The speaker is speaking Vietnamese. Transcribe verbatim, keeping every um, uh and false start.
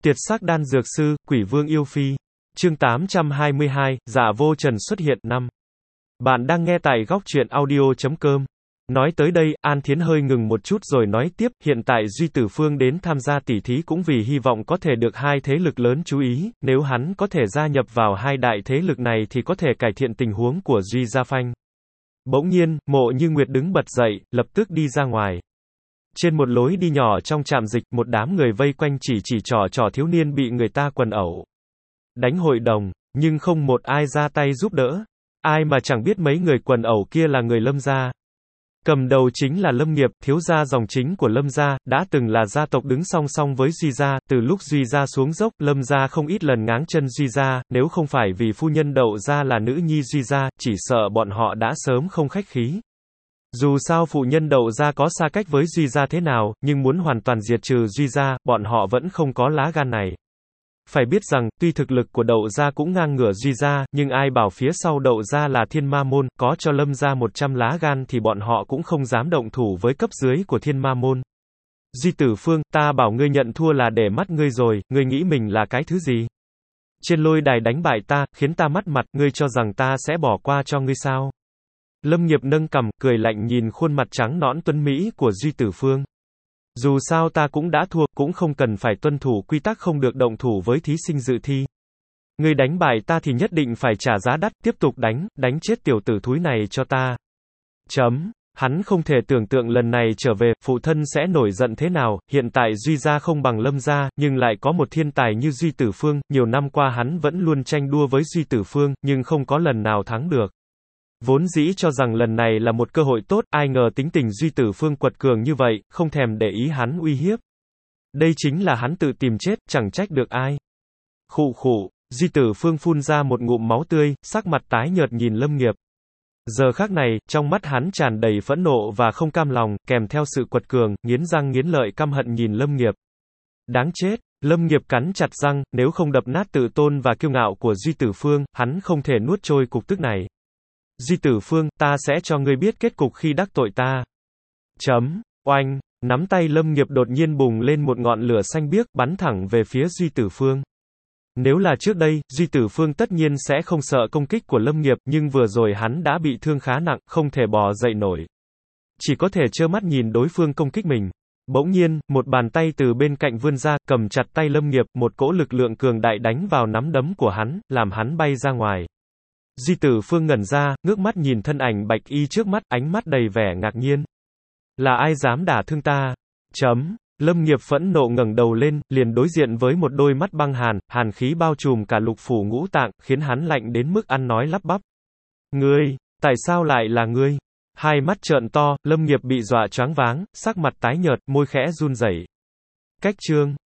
Tiệt sắc đan dược sư, quỷ vương yêu phi. Chương tám trăm hai mươi hai, Dạ vô trần xuất hiện. Năm. Bạn đang nghe tại góc truyện audio chấm com. Nói tới đây, An Thiến hơi ngừng một chút rồi nói tiếp, hiện tại Duy Tử Phương đến tham gia tỉ thí cũng vì hy vọng có thể được hai thế lực lớn chú ý, nếu hắn có thể gia nhập vào hai đại thế lực này thì có thể cải thiện tình huống của Duy Gia Phanh. Bỗng nhiên, Mộ Như Nguyệt đứng bật dậy, lập tức đi ra ngoài. Trên một lối đi nhỏ trong trạm dịch, một đám người vây quanh chỉ chỉ trò trò thiếu niên bị người ta quần ẩu. Đánh hội đồng, nhưng không một ai ra tay giúp đỡ. Ai mà chẳng biết mấy người quần ẩu kia là người Lâm gia. Cầm đầu chính là Lâm Nghiệp, thiếu gia dòng chính của Lâm gia, đã từng là gia tộc đứng song song với Duy gia, từ lúc Duy gia xuống dốc, Lâm gia không ít lần ngáng chân Duy gia, nếu không phải vì phu nhân Đậu gia là nữ nhi Duy gia, chỉ sợ bọn họ đã sớm không khách khí. Dù sao phụ nhân Đậu gia có xa cách với Duy gia thế nào, nhưng muốn hoàn toàn diệt trừ Duy gia, bọn họ vẫn không có lá gan này. Phải biết rằng, tuy thực lực của Đậu gia cũng ngang ngửa Duy gia, nhưng ai bảo phía sau Đậu gia là Thiên Ma môn, có cho Lâm gia một trăm lá gan thì bọn họ cũng không dám động thủ với cấp dưới của Thiên Ma môn. Duy Tử Phương, ta bảo ngươi nhận thua là để mắt ngươi rồi, ngươi nghĩ mình là cái thứ gì? Trên lôi đài đánh bại ta, khiến ta mất mặt, ngươi cho rằng ta sẽ bỏ qua cho ngươi sao? Lâm Nghiệp nâng cằm, cười lạnh nhìn khuôn mặt trắng nõn tuấn mỹ của Duy Tử Phương. Dù sao ta cũng đã thua, cũng không cần phải tuân thủ quy tắc không được động thủ với thí sinh dự thi. Ngươi đánh bại ta thì nhất định phải trả giá đắt, tiếp tục đánh, đánh chết tiểu tử thúi này cho ta. Chấm. Hắn không thể tưởng tượng lần này trở về, phụ thân sẽ nổi giận thế nào, hiện tại Duy gia không bằng Lâm gia, nhưng lại có một thiên tài như Duy Tử Phương, nhiều năm qua hắn vẫn luôn tranh đua với Duy Tử Phương, nhưng không có lần nào thắng được. Vốn dĩ cho rằng lần này là một cơ hội tốt, ai ngờ tính tình Duy Tử Phương quật cường như vậy, không thèm để ý hắn uy hiếp. Đây chính là hắn tự tìm chết, chẳng trách được ai. Khụ khụ, Duy Tử Phương phun ra một ngụm máu tươi, sắc mặt tái nhợt nhìn Lâm Nghiệp. Giờ khắc này, trong mắt hắn tràn đầy phẫn nộ và không cam lòng, kèm theo sự quật cường, nghiến răng nghiến lợi căm hận nhìn Lâm Nghiệp. Đáng chết, Lâm Nghiệp cắn chặt răng, nếu không đập nát tự tôn và kiêu ngạo của Duy Tử Phương, hắn không thể nuốt trôi cục tức này. Duy Tử Phương, ta sẽ cho ngươi biết kết cục khi đắc tội ta. Chấm. Oanh, nắm tay Lâm Nghiệp đột nhiên bùng lên một ngọn lửa xanh biếc, bắn thẳng về phía Duy Tử Phương. Nếu là trước đây, Duy Tử Phương tất nhiên sẽ không sợ công kích của Lâm Nghiệp, nhưng vừa rồi hắn đã bị thương khá nặng, không thể bò dậy nổi. Chỉ có thể trơ mắt nhìn đối phương công kích mình. Bỗng nhiên, một bàn tay từ bên cạnh vươn ra, cầm chặt tay Lâm Nghiệp, một cỗ lực lượng cường đại đánh vào nắm đấm của hắn, làm hắn bay ra ngoài. Duy Tử Phương ngẩn ra, ngước mắt nhìn thân ảnh bạch y trước mắt, ánh mắt đầy vẻ ngạc nhiên. Là ai dám đả thương ta? Chấm. Lâm Nghiệp phẫn nộ ngẩng đầu lên, liền đối diện với một đôi mắt băng hàn, hàn khí bao trùm cả lục phủ ngũ tạng, khiến hắn lạnh đến mức ăn nói lắp bắp. Ngươi, tại sao lại là ngươi? Hai mắt trợn to, Lâm Nghiệp bị dọa choáng váng, sắc mặt tái nhợt, môi khẽ run rẩy. Cách chương.